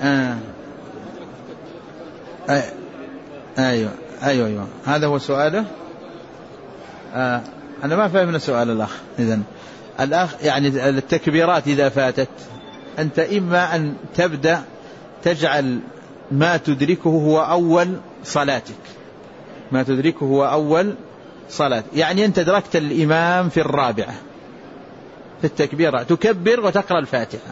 أيوة هذا هو سؤاله. أنا ما فهمنا سؤال الأخ. إذن الأخ يعني التكبيرات إذا فاتت أنت إما أن تبدأ تجعل ما تدركه هو أول صلاتك، ما تدركه هو أول صلاة، يعني أنت أدركت الإمام في الرابعة في التكبيرة تكبر وتقرأ الفاتحة،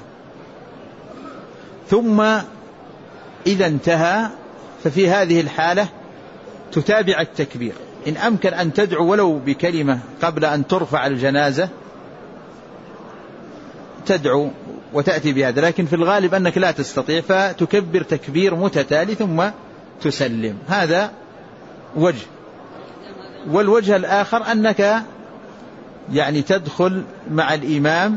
ثم إذا انتهى ففي هذه الحالة تتابع التكبير. إن أمكن أن تدعو ولو بكلمة قبل أن ترفع الجنازة تدعو وتأتي بهذا، لكن في الغالب أنك لا تستطيع فتكبر تكبير متتالي ثم تسلم. هذا وجه. والوجه الآخر أنك يعني تدخل مع الإمام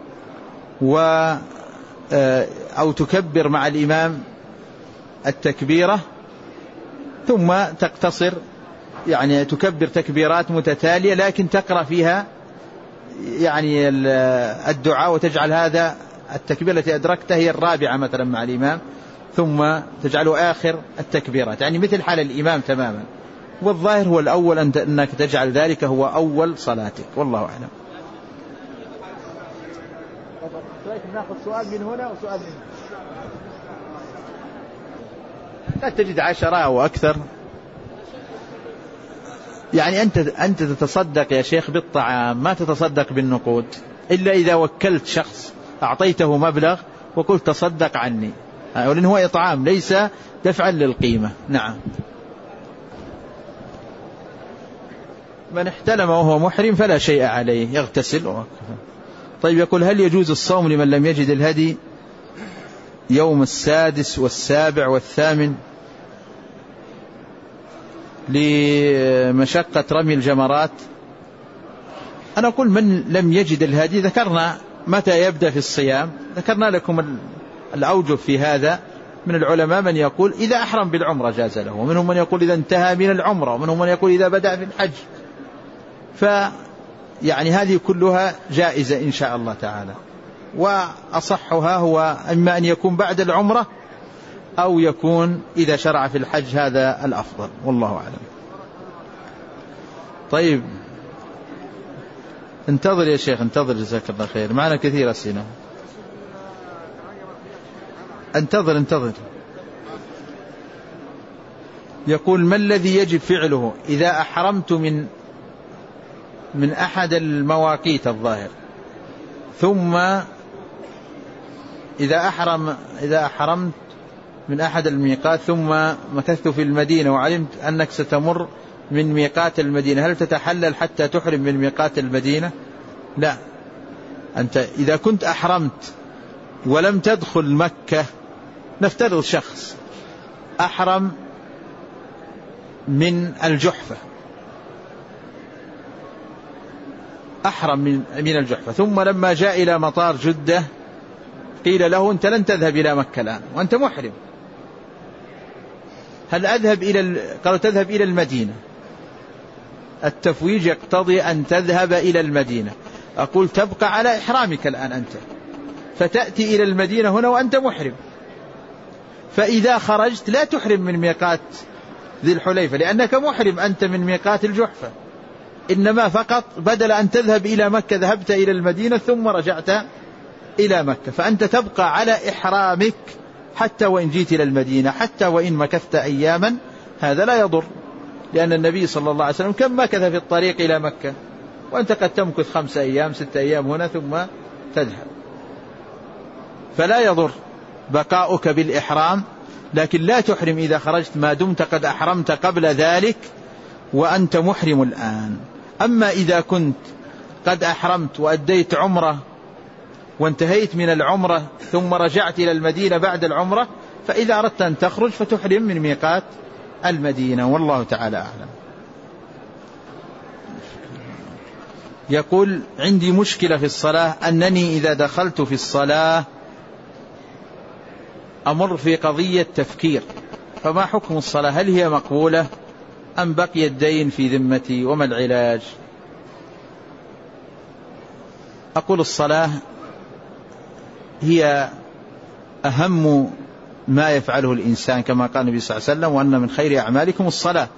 أو تكبر مع الإمام التكبيرة ثم تقتصر، يعني تكبر تكبيرات متتالية لكن تقرأ فيها يعني الدعاء، وتجعل هذا التكبير التي أدركتها هي الرابعة مثلا مع الإمام، ثم تجعله آخر التكبيرات، يعني مثل حال الإمام تماما. والظاهر هو الأول أنك تجعل ذلك هو أول صلاتك، والله أعلم. نأخذ سؤال من هنا وسؤال من هنا، قد تجد 10 أو أكثر. يعني أنت تتصدق يا شيخ بالطعام، ما تتصدق بالنقود إلا إذا وكلت شخص أعطيته مبلغ وقلت تصدق عني، ولأن هو إطعام ليس دفعا للقيمة. نعم. من احتلم وهو محرم فلا شيء عليه، يغتسل. طيب يقول هل يجوز الصوم لمن لم يجد الهدي يوم 6 و7 و8 لمشقة رمي الجمرات؟ أنا أقول من لم يجد الهدي ذكرنا متى يبدأ في الصيام، ذكرنا لكم الأوجه في هذا. من العلماء من يقول إذا أحرم بالعمرة جاز له، ومنهم من يقول إذا انتهى من العمرة، ومنهم من يقول إذا بدأ في الحج. يعني هذه كلها جائزة إن شاء الله تعالى، وأصحها هو إما أن يكون بعد العمرة أو يكون إذا شرع في الحج، هذا الأفضل والله أعلم. طيب انتظر يا شيخ، انتظر جزاك الله خير، معنا كثير أسئلة. انتظر. يقول ما الذي يجب فعله إذا أحرمت من أحد المواقيت الظاهر، ثم إذا أحرمت من أحد الميقات ثم مكثت في المدينة وعلمت أنك ستمر من ميقات المدينة، هل تتحلل حتى تحرم من ميقات المدينة؟ لا، أنت إذا كنت أحرمت ولم تدخل مكة، نفترض شخص أحرم من الجحفة، من الجحفة، ثم لما جاء إلى مطار جدة قيل له أنت لن تذهب إلى مكة الآن وأنت محرم، هل قالوا تذهب إلى المدينة؟ التفويج يقتضي أن تذهب إلى المدينة. أقول تبقى على إحرامك الآن أنت، فتأتي إلى المدينة هنا وأنت محرم، فإذا خرجت لا تحرم من ميقات ذي الحليفة لأنك محرم أنت من ميقات الجحفة، إنما فقط بدل أن تذهب إلى مكة ذهبت إلى المدينة ثم رجعت إلى مكة، فأنت تبقى على إحرامك حتى وإن جيت إلى المدينة، حتى وإن مكثت أياما هذا لا يضر، لأن النبي صلى الله عليه وسلم كم مكث في الطريق إلى مكة، وأنت قد تمكث 5 أيام 6 أيام هنا ثم تذهب، فلا يضر بقاؤك بالإحرام، لكن لا تحرم إذا خرجت ما دمت قد أحرمت قبل ذلك وأنت محرم الآن. أما إذا كنت قد أحرمت وأديت عمرة وانتهيت من العمرة ثم رجعت إلى المدينة بعد العمرة، فإذا أردت أن تخرج فتحرم من ميقات المدينة، والله تعالى أعلم. يقول عندي مشكلة في الصلاة، أنني إذا دخلت في الصلاة أمر في قضية تفكير، فما حكم الصلاة؟ هل هي مقبولة أم بقي الدين في ذمتي وما العلاج؟ أقول الصلاة هي أهم ما يفعله الإنسان، كما قال النبي صلى الله عليه وسلم: وأن من خير أعمالكم الصلاة.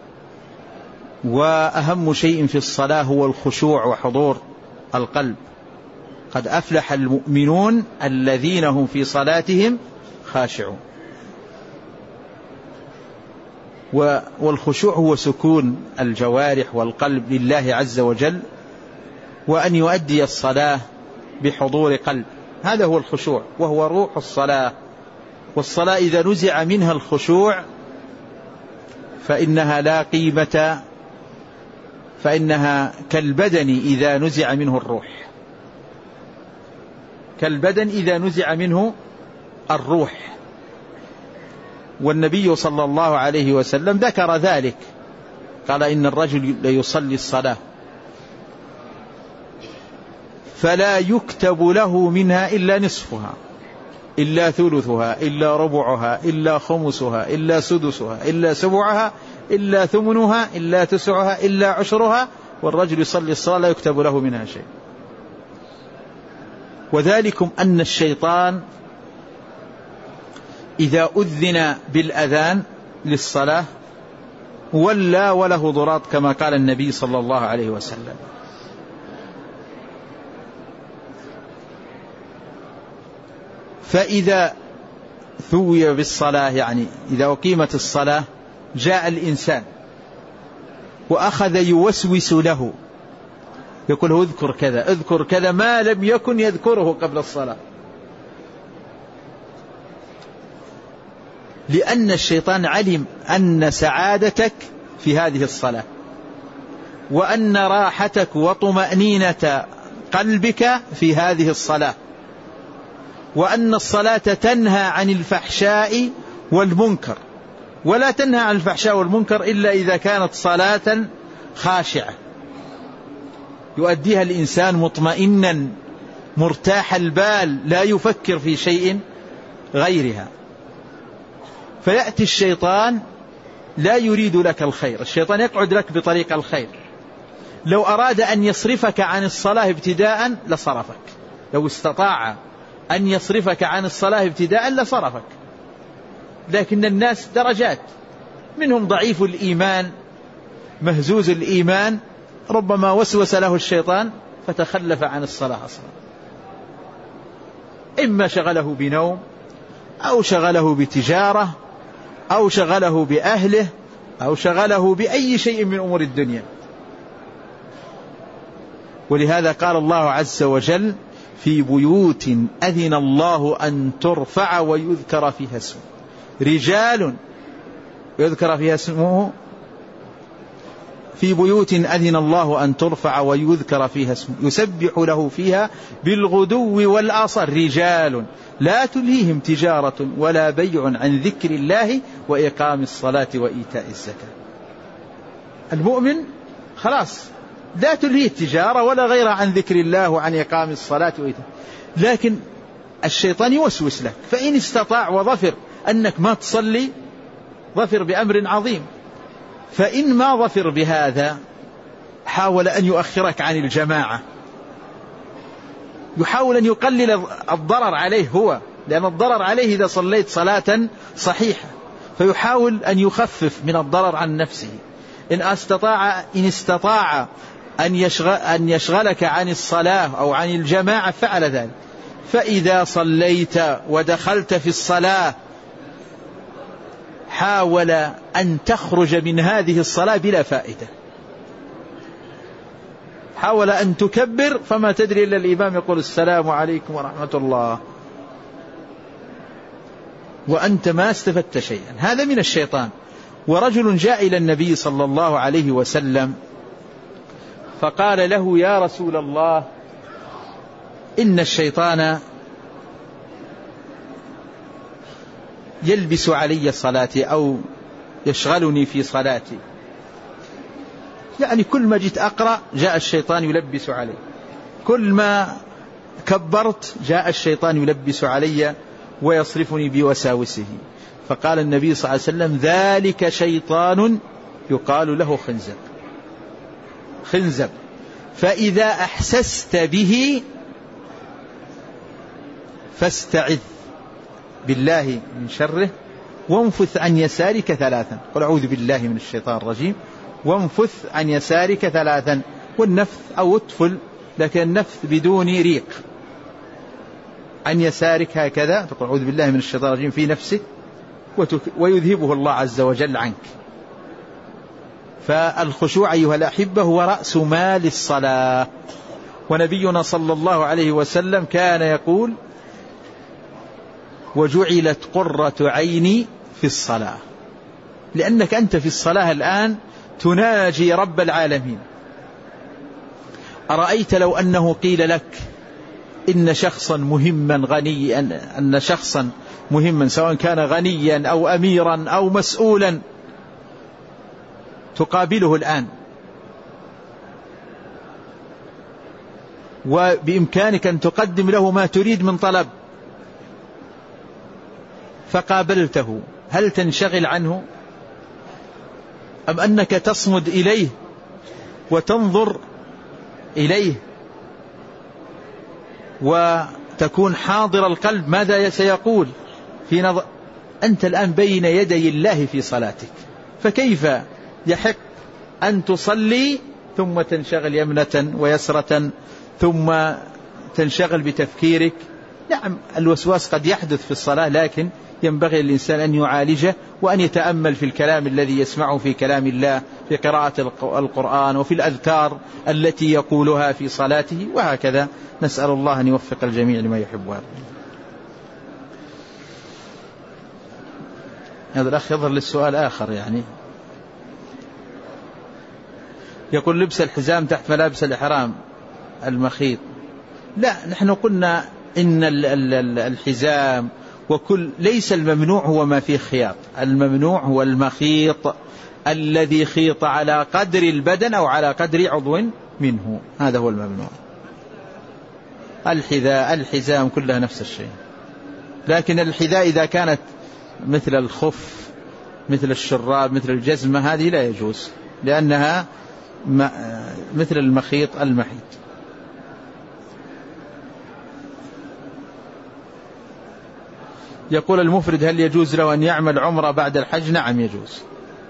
وأهم شيء في الصلاة هو الخشوع وحضور القلب. قد أفلح المؤمنون الذين هم في صلاتهم خاشعون. والخشوع هو سكون الجوارح والقلب لله عز وجل، وأن يؤدي الصلاة بحضور قلب، هذا هو الخشوع وهو روح الصلاة. والصلاة إذا نزع منها الخشوع فإنها لا قيمة، فإنها كالبدن إذا نزع منه الروح، كالبدن إذا نزع منه الروح. والنبي صلى الله عليه وسلم ذكر ذلك، قال: إن الرجل ليصلي الصلاة فلا يكتب له منها إلا نصفها، إلا ثلثها، إلا ربعها، إلا خمسها، إلا سدسها، إلا سبعها، إلا ثمنها، إلا تسعها، إلا عشرها، والرجل يصلي الصلاة لا يكتب له منها شيء. وذلكم أن الشيطان إذا أذن بالأذان للصلاة ولى وله ضراط، كما قال النبي صلى الله عليه وسلم. فإذا ثوي بالصلاة، يعني إذا أقيمت الصلاة، جاء الإنسان وأخذ يوسوس له، يقول: اذكر كذا اذكر كذا، ما لم يكن يذكره قبل الصلاة. لأن الشيطان علم أن سعادتك في هذه الصلاة، وأن راحتك وطمأنينة قلبك في هذه الصلاة، وأن الصلاة تنهى عن الفحشاء والمنكر، ولا تنهى عن الفحشاء والمنكر إلا إذا كانت صلاة خاشعة يؤديها الإنسان مطمئنا مرتاح البال، لا يفكر في شيء غيرها. فيأتي الشيطان لا يريد لك الخير، الشيطان يقعد لك بطريق الخير. لو أراد أن يصرفك عن الصلاة ابتداء لصرفك، لو استطاع أن يصرفك عن الصلاة ابتداء لصرفك. لكن الناس درجات، منهم ضعيف الإيمان مهزوز الإيمان، ربما وسوس له الشيطان فتخلف عن الصلاة أصلا، إما شغله بنوم، أو شغله بتجارة، أو شغله بأهله، أو شغله بأي شيء من أمور الدنيا. ولهذا قال الله عز وجل: في بيوت أذن الله أن ترفع ويذكر فيها اسمه، رجال يذكر فيها اسمه، في بيوت أذن الله أن ترفع ويذكر فيها اسمه يسبح له فيها بالغدو والآصال، رجال لا تلهيهم تجارة ولا بيع عن ذكر الله وإقام الصلاة وإيتاء الزكاة. المؤمن خلاص لا تلهيه التجارة ولا غيرها عن ذكر الله وعن إقام الصلاة وإيتاء، لكن الشيطان يوسوس لك، فإن استطاع وظفر أنك ما تصلي ظفر بأمر عظيم، فإن ما ظفر بهذا حاول أن يؤخرك عن الجماعة، يحاول أن يقلل الضرر عليه هو، لأن الضرر عليه إذا صليت صلاة صحيحة، فيحاول أن يخفف من الضرر عن نفسه. إن استطاع أن يشغلك عن الصلاة أو عن الجماعة فعل ذلك. فإذا صليت ودخلت في الصلاة حاول أن تخرج من هذه الصلاة بلا فائدة، حاول أن تكبر فما تدري إلا الإمام يقول السلام عليكم ورحمة الله، وأنت ما استفدت شيئا. هذا من الشيطان. ورجل جاء إلى النبي صلى الله عليه وسلم فقال له: يا رسول الله، إن الشيطان يلبس علي صلاتي أو يشغلني في صلاتي، يعني كل ما جيت أقرأ جاء الشيطان يلبس علي، كل ما كبرت جاء الشيطان يلبس علي ويصرفني بوساوسه. فقال النبي صلى الله عليه وسلم: ذلك شيطان يقال له خنزب، فإذا أحسست به فاستعذ بالله من شره وانفث عن يسارك 3. قل أعوذ بالله من الشيطان الرجيم وانفث عن يسارك 3. والنفث أو اطفل، لكن النفث بدون ريق. عن يسارك هكذا تقول أعوذ بالله من الشيطان الرجيم في نفسك ويذهبه الله عز وجل عنك. فالخشوع أيها الأحبة هو رأس مال الصلاة. ونبينا صلى الله عليه وسلم كان يقول وجعلت قرة عيني في الصلاة. لأنك أنت في الصلاة الآن تناجي رب العالمين. أرأيت لو أنه قيل لك إن شخصا مهما غنيا، أن شخصا مهما سواء كان غنيا أو أميرا أو مسؤولا تقابله الآن، وبإمكانك أن تقدم له ما تريد من طلب، فقابلته، هل تنشغل عنه أم أنك تصمد إليه وتنظر إليه وتكون حاضر القلب ماذا سيقول في نظر؟ أنت الآن بين يدي الله في صلاتك، فكيف يحق أن تصلي ثم تنشغل يمنة ويسرة ثم تنشغل بتفكيرك؟ نعم الوسواس قد يحدث في الصلاة، لكن ينبغي للإنسان أن يعالجه وأن يتأمل في الكلام الذي يسمعه في كلام الله، في قراءة القرآن وفي الأذكار التي يقولها في صلاته، وهكذا. نسأل الله أن يوفق الجميع لما يحب ويرضى. هذا الأخ يظهر للسؤال آخر، يعني يقول لبس الحزام تحت ملابس الإحرام المخيط. لا، نحن قلنا إن الحزام وكل ليس الممنوع هو ما فيه خياط، الممنوع هو المخيط الذي خيط على قدر البدن أو على قدر عضو منه، هذا هو الممنوع. الحذاء الحزام كلها نفس الشيء، لكن الحذاء إذا كانت مثل الخف مثل الشراب مثل الجزمة هذه لا يجوز، لأنها مثل المخيط المحيط. يقول المفرد هل يجوز له أن يعمل عمرة بعد الحج؟ نعم يجوز.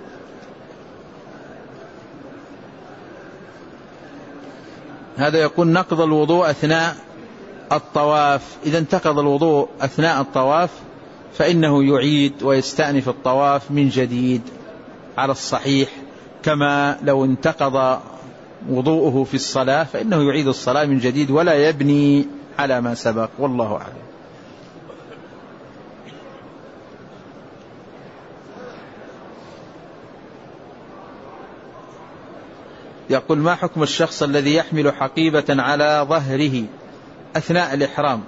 هذا يقول نقض الوضوء أثناء الطواف. إذا انتقض الوضوء أثناء الطواف فإنه يعيد ويستأنف الطواف من جديد على الصحيح، كما لو انتقض وضوءه في الصلاة فإنه يعيد الصلاة من جديد ولا يبني على ما سبق، والله أعلم. يقول ما حكم الشخص الذي يحمل حقيبة على ظهره أثناء الإحرام؟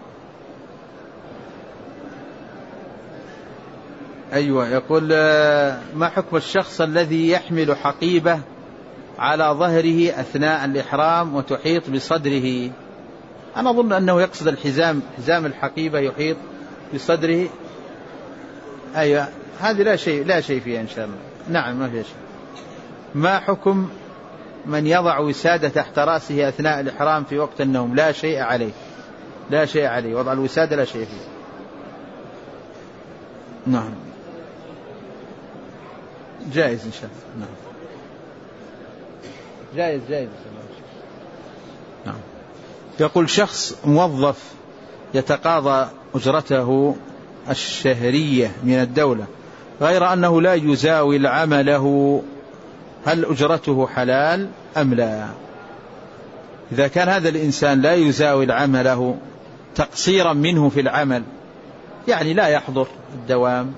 أيوة، يقول ما حكم الشخص الذي يحمل حقيبة على ظهره أثناء الإحرام وتحيط بصدره؟ أنا أظن أنه يقصد الحزام، حزام الحقيبة يحيط بصدره. أيوة، هذه لا شيء فيها إن شاء الله. نعم ما فيها شيء. ما حكم من يضع وسادة تحت رأسه أثناء الإحرام في وقت النوم؟ لا شيء عليه، لا شيء عليه، وضع الوسادة لا شيء فيه. نعم جائز إن شاء الله. نعم جائز. نعم. يقول شخص موظف يتقاضى أجرته الشهرية من الدولة غير أنه لا يزاول عمله، هل أجرته حلال أم لا؟ إذا كان هذا الإنسان لا يزاول عمله تقصيرا منه في العمل، يعني لا يحضر الدوام،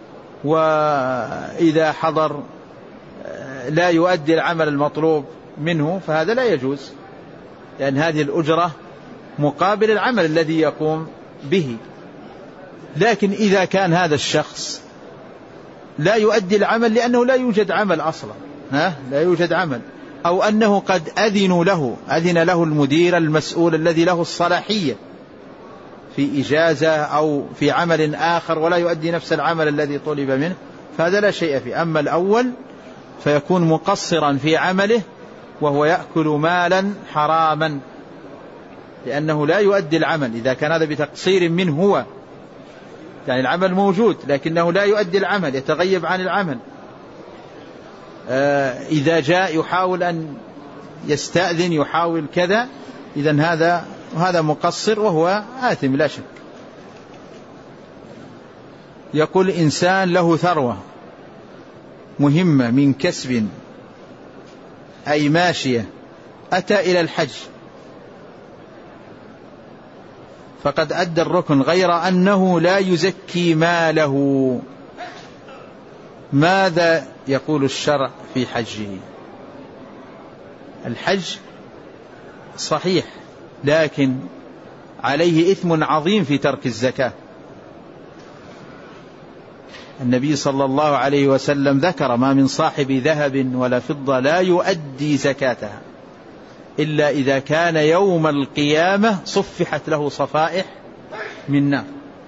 وإذا حضر لا يؤدي العمل المطلوب منه، فهذا لا يجوز، لأن هذه الأجرة مقابل العمل الذي يقوم به. لكن إذا كان هذا الشخص لا يؤدي العمل لأنه لا يوجد عمل أصلا، لا يوجد عمل، أو أنه قد أذن له المدير المسؤول الذي له الصلاحية في إجازة أو في عمل آخر ولا يؤدي نفس العمل الذي طلب منه، فهذا لا شيء فيه. أما الأول فيكون مقصرا في عمله وهو يأكل مالا حراما لأنه لا يؤدي العمل، إذا كان هذا بتقصير منه هو. يعني العمل موجود لكنه لا يؤدي العمل، يتغيب عن العمل. إذا جاء يحاول أن يستأذن، يحاول كذا، إذن هذا مقصر وهو آثم لا شك. يقول إنسان له ثروة مهمة من كسب أي ماشية، أتى إلى الحج فقد أدى الركن غير أنه لا يزكي ماله، ماذا يقول الشرع في حجه؟ الحج صحيح لكن عليه إثم عظيم في ترك الزكاة. النبي صلى الله عليه وسلم ذكر: ما من صاحب ذهب ولا فضة لا يؤدي زكاتها إلا إذا كان يوم القيامة صفحت له صفائح من نار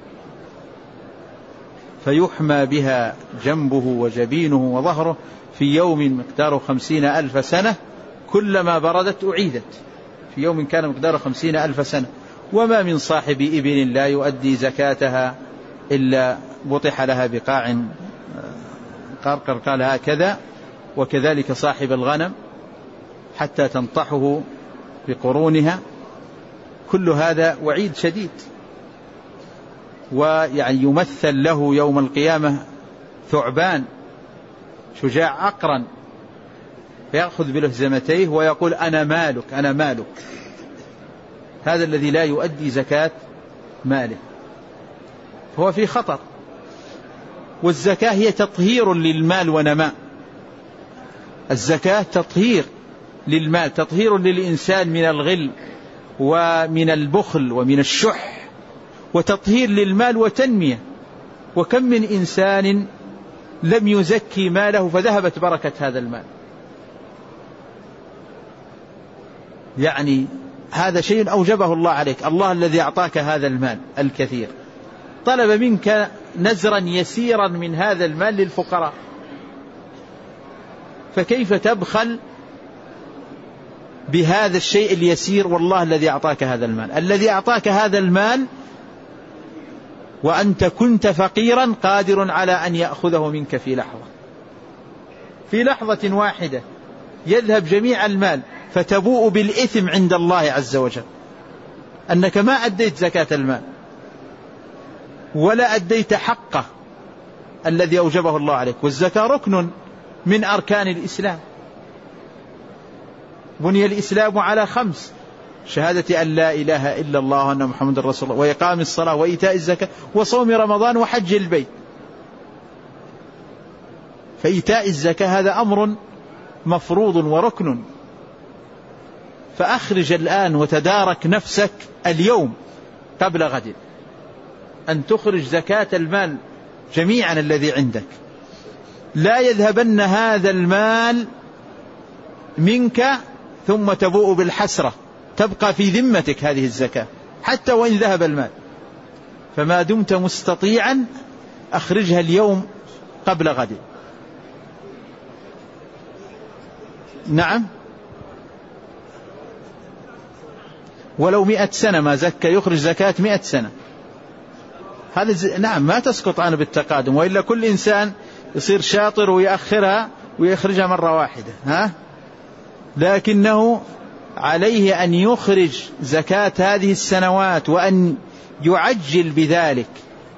فيحمى بها جنبه وجبينه وظهره في يوم مقداره 50,000 سنة، كلما بردت أعيدت، في يوم كان مقداره 50,000 سنة. وما من صاحب إبل لا يؤدي زكاتها إلا بطح لها بقاع قرقر، قال هكذا. وكذلك صاحب الغنم حتى تنطحه بقرونها. كل هذا وعيد شديد. ويعني يمثل له يوم القيامة ثعبان شجاع أقرن فيأخذ بلهزمتيه ويقول: أنا مالك أنا مالك. هذا الذي لا يؤدي زكاة ماله هو في خطر. والزكاة هي تطهير للمال ونماء. الزكاة تطهير للمال، تطهير للإنسان من الغل ومن البخل ومن الشح، وتطهير للمال وتنمية. وكم من إنسان لم يزكي ماله فذهبت بركة هذا المال. يعني هذا شيء أوجبه الله عليك. الله الذي أعطاك هذا المال الكثير طلب منك نزرا يسيرا من هذا المال للفقراء، فكيف تبخل بهذا الشيء اليسير والله الذي أعطاك هذا المال؟ الذي أعطاك هذا المال وأنت كنت فقيرا قادر على أن يأخذه منك في لحظة واحدة يذهب جميع المال، فتبوء بالإثم عند الله عز وجل أنك ما أديت زكاة المال ولا أديت حقه الذي أوجبه الله عليك. والزكاة ركن من أركان الإسلام. بني الإسلام على 5: شهادة أن لا إله إلا الله وأن محمد رسول الله، وإقام الصلاة، وإيتاء الزكاة، وصوم رمضان، وحج البيت. فإيتاء الزكاة هذا أمر مفروض وركن. فأخرج الآن وتدارك نفسك اليوم قبل غد أن تخرج زكاة المال جميعا الذي عندك. لا يذهبن هذا المال منك ثم تبوء بالحسرة، تبقى في ذمتك هذه الزكاة حتى وإن ذهب المال. فما دمت مستطيعا أخرجها اليوم قبل غد. نعم، ولو 100 سنة ما زكى يخرج زكاة 100 سنة. هذا نعم ما تسقط عنه بالتقادم، وإلا كل إنسان يصير شاطر ويأخرها ويخرجها مرة واحدة. لكنه عليه أن يخرج زكاة هذه السنوات وأن يعجل بذلك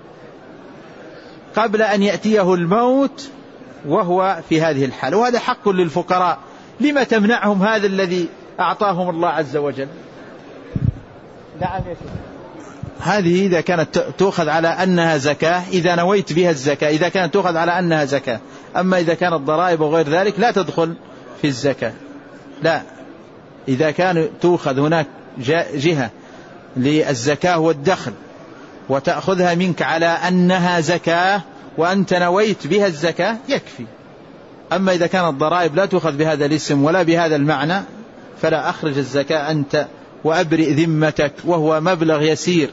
قبل أن يأتيه الموت وهو في هذه الحال. وهذا حق للفقراء. لما تمنعهم هذا الذي أعطاهم الله عز وجل؟ نعم يا شيخ. هذه إذا كانت تؤخذ على أنها زكاة، إذا نويت بها الزكاة، إذا كانت تؤخذ على أنها زكاة. أما إذا كانت ضرائب وغير ذلك لا تدخل في الزكاة. لا، إذا كان تؤخذ هناك جهة للزكاة والدخل وتأخذها منك على أنها زكاة وأنت نويت بها الزكاة يكفي. أما إذا كانت ضرائب لا تؤخذ بهذا الاسم ولا بهذا المعنى فلا، أخرج الزكاة أنت وأبرئ ذمتك، وهو مبلغ يسير.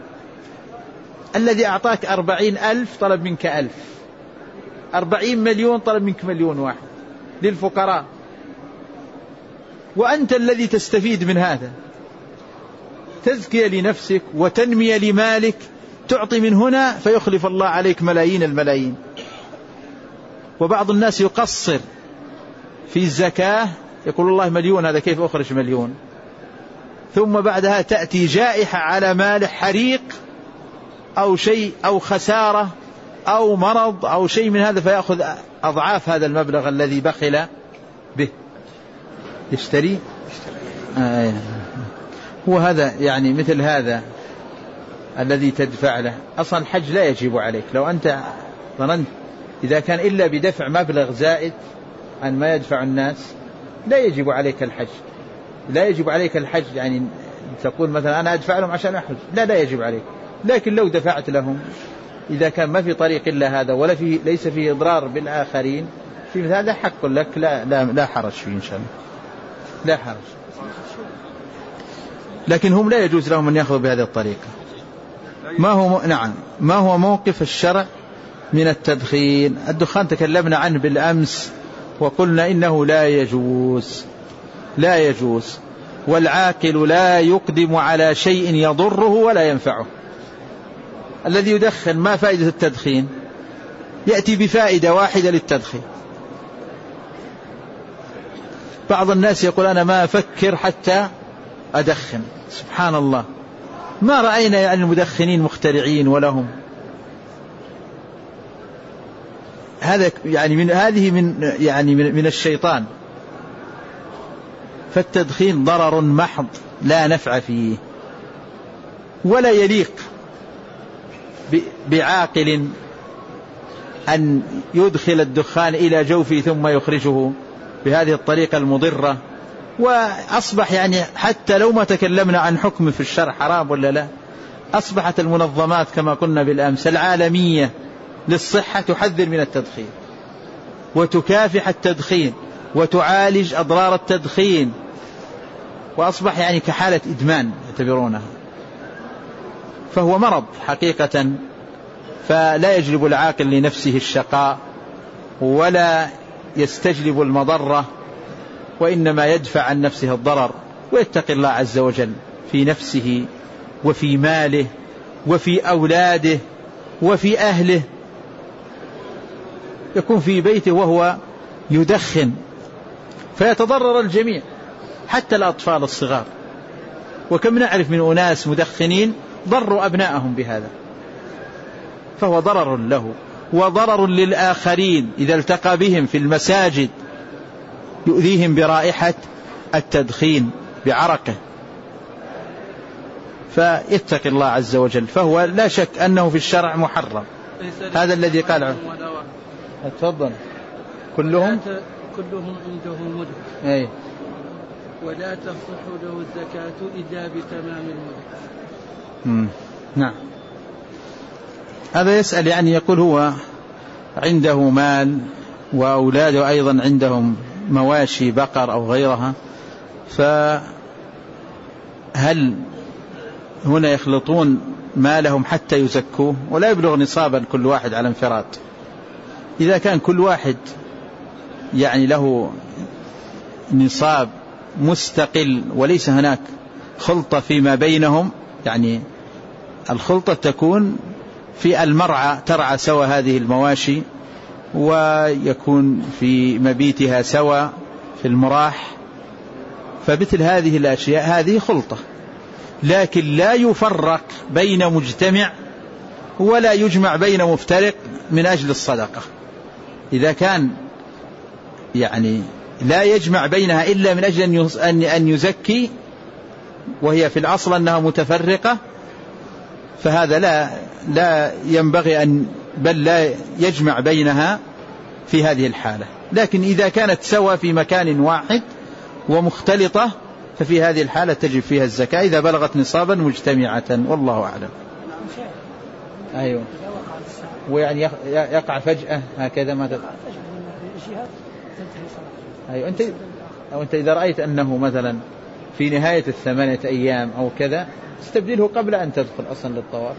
الذي أعطاك 40,000 طلب منك 1000، 40 مليون طلب منك 1,000,000 للفقراء، وأنت الذي تستفيد من هذا. تزكية لنفسك وتنمية لمالك تعطي من هنا فيخلف الله عليك ملايين الملايين. وبعض الناس يقصر في الزكاة، يقول الله مليون، هذا كيف أخرج مليون؟ ثم بعدها تأتي جائحة على ماله، حريق أو شيء أو خسارة أو مرض أو شيء من هذا، فيأخذ أضعاف هذا المبلغ الذي بخل به يشتري. وهذا يعني مثل هذا الذي تدفع له. أصلا الحج لا يجب عليك، لو أنت ظننت إذا كان إلا بدفع مبلغ زائد عن ما يدفع الناس لا يجب عليك الحج. لا يجب عليك الحج يعني تقول مثلا أنا أدفع لهم عشان أحج، لا يجب عليك. لكن لو دفعت لهم إذا كان ما في طريق إلا هذا ولا فيه ليس فيه إضرار بالآخرين، في هذا حق لك، لا حرج فيه إن شاء الله، لا حرج. لكن هم لا يجوز لهم أن يأخذوا بهذه الطريقة. ما هو موقف الشرع من التدخين؟ الدخان تكلمنا عنه بالأمس وقلنا إنه لا يجوز، والعاقل لا يقدم على شيء يضره ولا ينفعه. الذي يدخن ما فائدة التدخين؟ يأتي بفائدة واحدة للتدخين. بعض الناس يقول أنا ما أفكر حتى أدخن، سبحان الله، ما رأينا يعني المدخنين مخترعين ولهم هذا يعني هذه من الشيطان. فالتدخين ضرر محض لا نفع فيه، ولا يليق بعاقل أن يدخل الدخان إلى جوفه ثم يخرجه بهذه الطريقة المضرة. وأصبح يعني حتى لو ما تكلمنا عن حكم في الشرع حرام ولا لا، أصبحت المنظمات كما قلنا بالأمس العالمية للصحة تحذر من التدخين وتكافح التدخين وتعالج أضرار التدخين، وأصبح يعني كحالة إدمان يعتبرونها، فهو مرض حقيقة. فلا يجلب العاقل لنفسه الشقاء ولا يستجلب المضرة، وإنما يدفع عن نفسه الضرر ويتقي الله عز وجل في نفسه وفي ماله وفي أولاده وفي أهله. يكون في بيته وهو يدخن فيتضرر الجميع حتى الأطفال الصغار، وكم نعرف من أناس مدخنين ضروا أبنائهم بهذا، فهو ضرر له وضرر للآخرين إذا التقى بهم في المساجد يؤذيهم برائحة التدخين بعرقه، فيتقي الله عز وجل. فهو لا شك أنه في الشرع محرم. هذا الذي قال تفضل كلهم عنده مدة أي. ولا تصح له الزكاة إلا بتمام المدة. نعم. هذا يسأل يعني يقول هو عنده مال وأولاده أيضا عندهم مواشي بقر أو غيرها، فهل هنا يخلطون مالهم حتى يزكوه ولا يبلغ نصابا كل واحد على انفراد؟ إذا كان كل واحد يعني له نصاب مستقل وليس هناك خلطة فيما بينهم، يعني الخلطة تكون في المرعى ترعى سوى هذه المواشي ويكون في مبيتها سوى في المراح، فمثل هذه الأشياء هذه خلطة، لكن لا يفرق بين مجتمع ولا يجمع بين مفترق من أجل الصدقة. إذا كان يعني لا يجمع بينها إلا من أجل أن يزكي وهي في الأصل أنها متفرقة، فهذا لا ينبغي بل لا يجمع بينها في هذه الحالة. لكن إذا كانت سوى في مكان واحد ومختلطة ففي هذه الحالة تجب فيها الزكاة إذا بلغت نصابا مجتمعة، والله أعلم. أيوة. ويعني يقع فجأة هكذا ما أيوة. أنت إذا رأيت أنه مثلا في نهاية 8 أيام أو كذا استبدله قبل أن تدخل أصلا للطواف.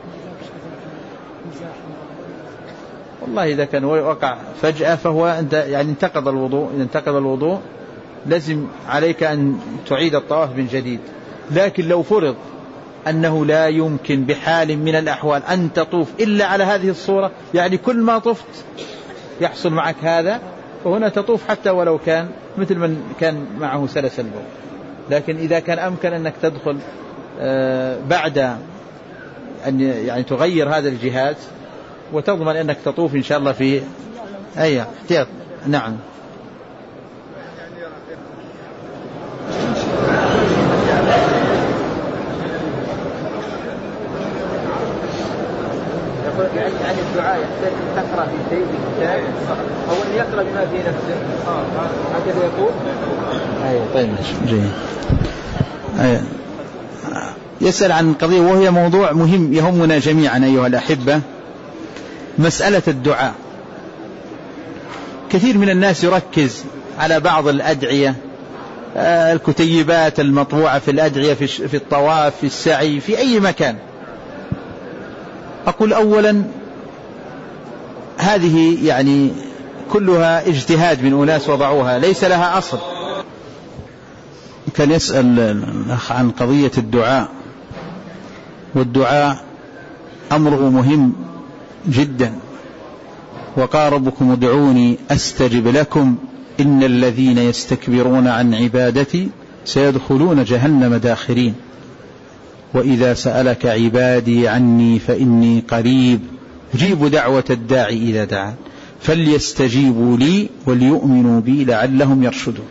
والله إذا كان وقع فجأة فهو أنت يعني انتقض الوضوء، إذا انتقض الوضوء لازم عليك أن تعيد الطواف من جديد. لكن لو فرض أنه لا يمكن بحال من الأحوال أن تطوف إلا على هذه الصورة، يعني كل ما طفت يحصل معك هذا، فهنا تطوف حتى ولو كان مثل من كان معه سلس البول. لكن إذا كان أمكن أنك تدخل بعد أن يعني تغير هذا الجهاز وتضمن أنك تطوف إن شاء الله في أي احتياط. نعم. عن الدعاء يحتاج أن تقرأ في شيء بالكتاب أو أن يقرأ بما في نفسه هكذا يقول. أيوة طيب جيد. يسأل عن قضية وهي موضوع مهم يهمنا جميعا أيها الأحبة، مسألة الدعاء. كثير من الناس يركز على بعض الأدعية، الكتيبات المطبوعة في الأدعية في الطواف، في السعي، في أي مكان. أقول أولا هذه يعني كلها اجتهاد من أناس وضعوها، ليس لها أصل. كان يسأل الأخ عن قضية الدعاء، والدعاء أمره مهم جدا. وقال ربكم ادعوني أستجب لكم إن الذين يستكبرون عن عبادتي سيدخلون جهنم داخرين. وإذا سألك عبادي عني فإني قريب أجيب دعوة الداعي إذا دعان فليستجيبوا لي وليؤمنوا بي لعلهم يرشدون.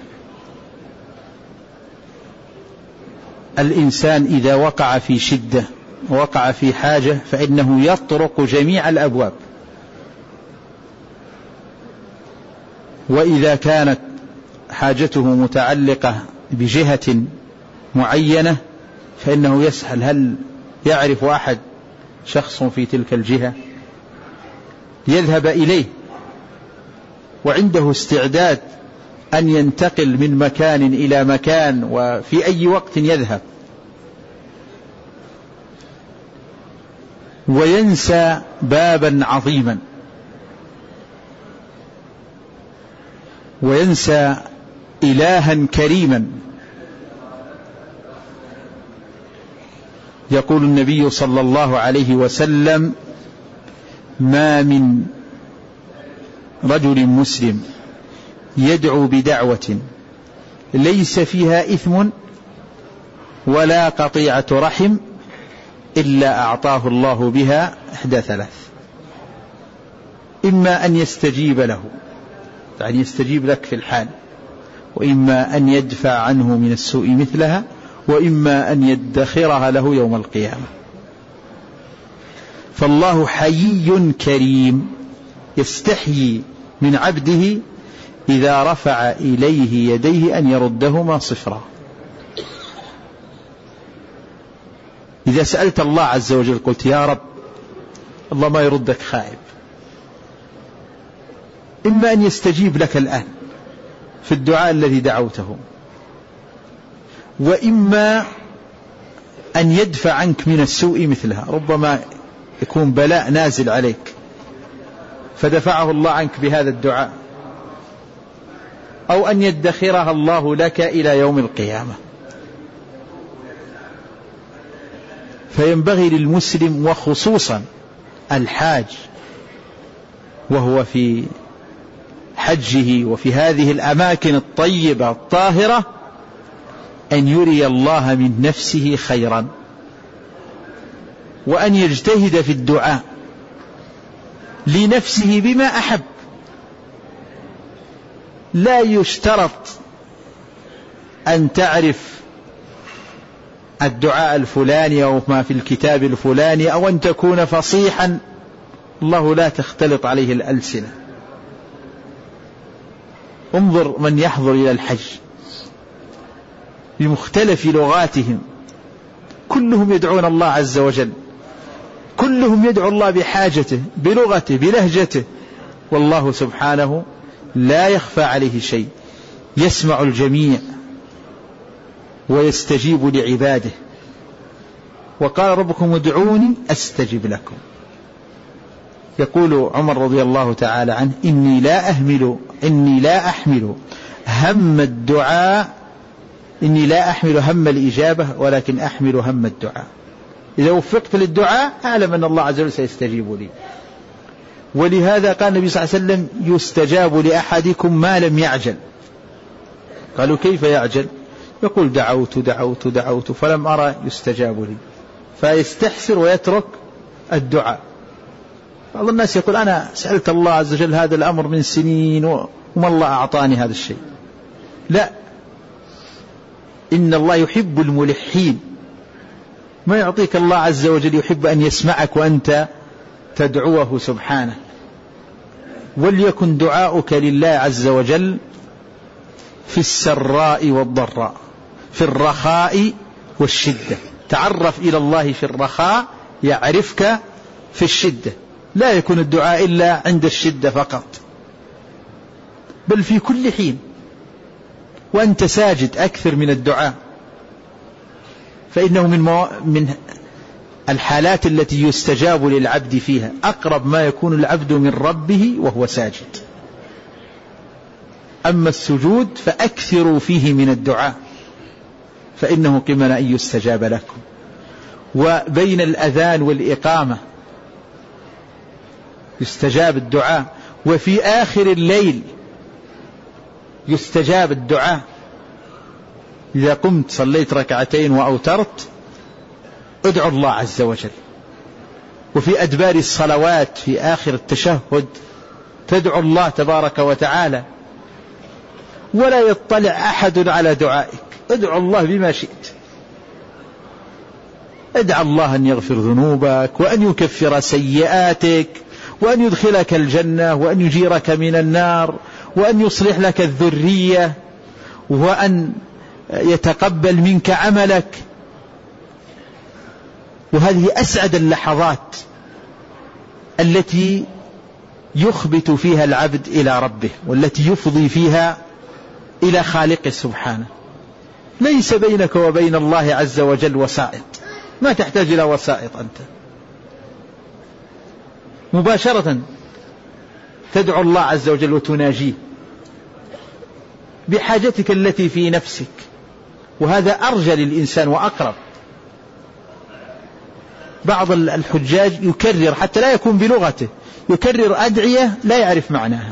الإنسان إذا وقع في شدة ووقع في حاجة فإنه يطرق جميع الأبواب، وإذا كانت حاجته متعلقة بجهة معينة فإنه يسأل هل يعرف أحد شخص في تلك الجهة يذهب إليه، وعنده استعداد أن ينتقل من مكان إلى مكان وفي أي وقت يذهب، وينسى بابا عظيما، وينسى إلها كريما. يقول النبي صلى الله عليه وسلم ما من رجل مسلم يدعو بدعوة ليس فيها إثم ولا قطيعة رحم إلا أعطاه الله بها إحدى ثلاث: إما أن يستجيب له، يعني يستجيب لك في الحال، وإما أن يدفع عنه من السوء مثلها، وإما أن يدخرها له يوم القيامة. فالله حيي كريم يستحيي من عبده إذا رفع إليه يديه أن يردهما صفرا. إذا سألت الله عز وجل قلت يا رب، الله ما يردك خائب. إما أن يستجيب لك الآن في الدعاء الذي دعوته، وإما أن يدفع عنك من السوء مثلها. ربما يكون بلاء نازل عليك فدفعه الله عنك بهذا الدعاء، أو أن يدخرها الله لك إلى يوم القيامة. فينبغي للمسلم وخصوصا الحاج وهو في حجه وفي هذه الأماكن الطيبة الطاهرة أن يري الله من نفسه خيرا، وأن يجتهد في الدعاء لنفسه بما أحب. لا يشترط أن تعرف الدعاء الفلاني أو ما في الكتاب الفلاني أو أن تكون فصيحا. الله لا تختلط عليه الألسنة. انظر من يحضر إلى الحج بمختلف لغاتهم، كلهم يدعون الله عز وجل، كلهم يدعو الله بحاجته بلغته بلهجته، والله سبحانه لا يخفى عليه شيء، يسمع الجميع ويستجيب لعباده. وقال ربكم ادعوني أستجب لكم. يقول عمر رضي الله تعالى عنه إني لا أحمل هم الدعاء، إني لا أحمل هم الإجابة ولكن أحمل هم الدعاء. إذا وفقت للدعاء أعلم أن الله عز وجل سيستجيب لي. ولهذا قال النبي صلى الله عليه وسلم يستجاب لأحدكم ما لم يعجل. قالوا كيف يعجل؟ يقول دعوت فلم أرى يستجاب لي، فيستحسر ويترك الدعاء. بعض الناس يقول أنا سألت الله عز وجل هذا الأمر من سنين وما الله أعطاني هذا الشيء. لا، إن الله يحب الملحين، ما يعطيك الله عز وجل يحب أن يسمعك وأنت تدعوه سبحانه. وليكن دعاؤك لله عز وجل في السراء والضراء، في الرخاء والشدة. تعرف إلى الله في الرخاء يعرفك في الشدة. لا يكون الدعاء إلا عند الشدة فقط، بل في كل حين. وأنت ساجد أكثر من الدعاء، فإنه من الحالات التي يستجاب للعبد فيها. أقرب ما يكون العبد من ربه وهو ساجد. أما السجود فأكثروا فيه من الدعاء، فإنه قمن أن يستجاب لكم. وبين الأذان والإقامة يستجاب الدعاء، وفي آخر الليل يستجاب الدعاء. إذا قمت صليت ركعتين وأوترت ادعو الله عز وجل. وفي أدبار الصلوات في آخر التشهد تدعو الله تبارك وتعالى، ولا يطلع أحد على دعائك. ادعو الله بما شئت. ادعو الله أن يغفر ذنوبك، وأن يكفر سيئاتك، وأن يدخلك الجنة، وأن يجيرك من النار، وأن يصلح لك الذرية، وأن يتقبل منك عملك. وهذه أسعد اللحظات التي يخبت فيها العبد إلى ربه، والتي يفضي فيها إلى خالقه سبحانه. ليس بينك وبين الله عز وجل وسائط، ما تحتاج إلى وسائط. أنت مباشرة تدعو الله عز وجل وتناجيه بحاجتك التي في نفسك، وهذا أرجى للإنسان وأقرب. بعض الحجاج يكرر حتى لا يكون بلغته، يكرر أدعية لا يعرف معناها،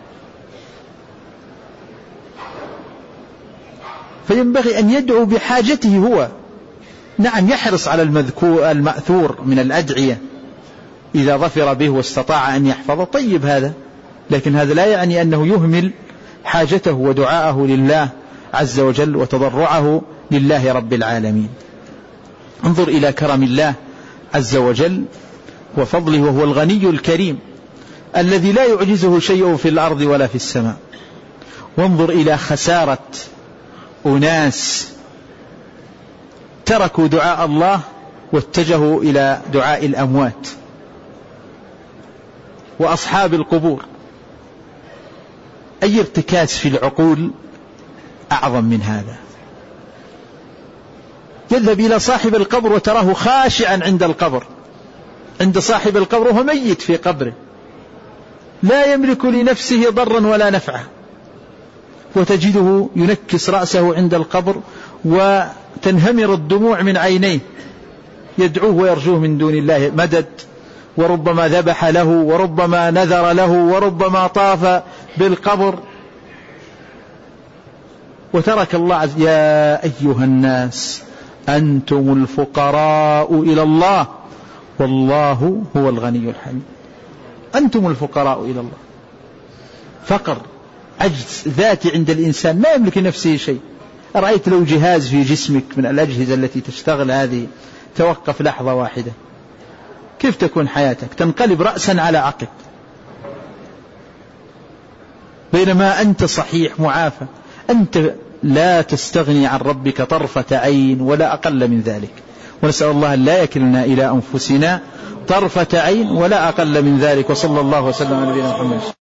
فينبغي أن يدعو بحاجته هو. نعم، يحرص على المأثور من الأدعية إذا ظفر به واستطاع أن يحفظه، طيب هذا، لكن هذا لا يعني أنه يهمل حاجته ودعاءه لله عز وجل وتضرعه لله رب العالمين. انظر إلى كرم الله عز وجل وفضله، وهو الغني الكريم الذي لا يعجزه شيء في الأرض ولا في السماء. وانظر إلى خسارة أناس تركوا دعاء الله واتجهوا إلى دعاء الأموات وأصحاب القبور. أي ارتكاز في العقول أعظم من هذا؟ يذهب إلى صاحب القبر وتراه خاشعا عند القبر، عند صاحب القبر وهو ميت في قبره، لا يملك لنفسه ضرا ولا نفعا، وتجده ينكس رأسه عند القبر وتنهمر الدموع من عينيه، يدعوه ويرجوه من دون الله مدد، وربما ذبح له، وربما نذر له، وربما طاف بالقبر، وترك الله عز. يا أيها الناس أنتم الفقراء إلى الله والله هو الغني الحميد. أنتم الفقراء إلى الله. فقر، عجز ذاتي عند الإنسان، ما يملك نفسه شيء. أرأيت لو جهاز في جسمك من الأجهزة التي تشتغل هذه توقف لحظة واحدة، كيف تكون حياتك؟ تنقلب رأسا على عقب، بينما أنت صحيح معافى. أنت لا تستغني عن ربك طرفة عين ولا أقل من ذلك. ونسأل الله لا يكلنا إلى أنفسنا طرفة عين ولا أقل من ذلك. وصلى الله وسلم على نبينا محمد.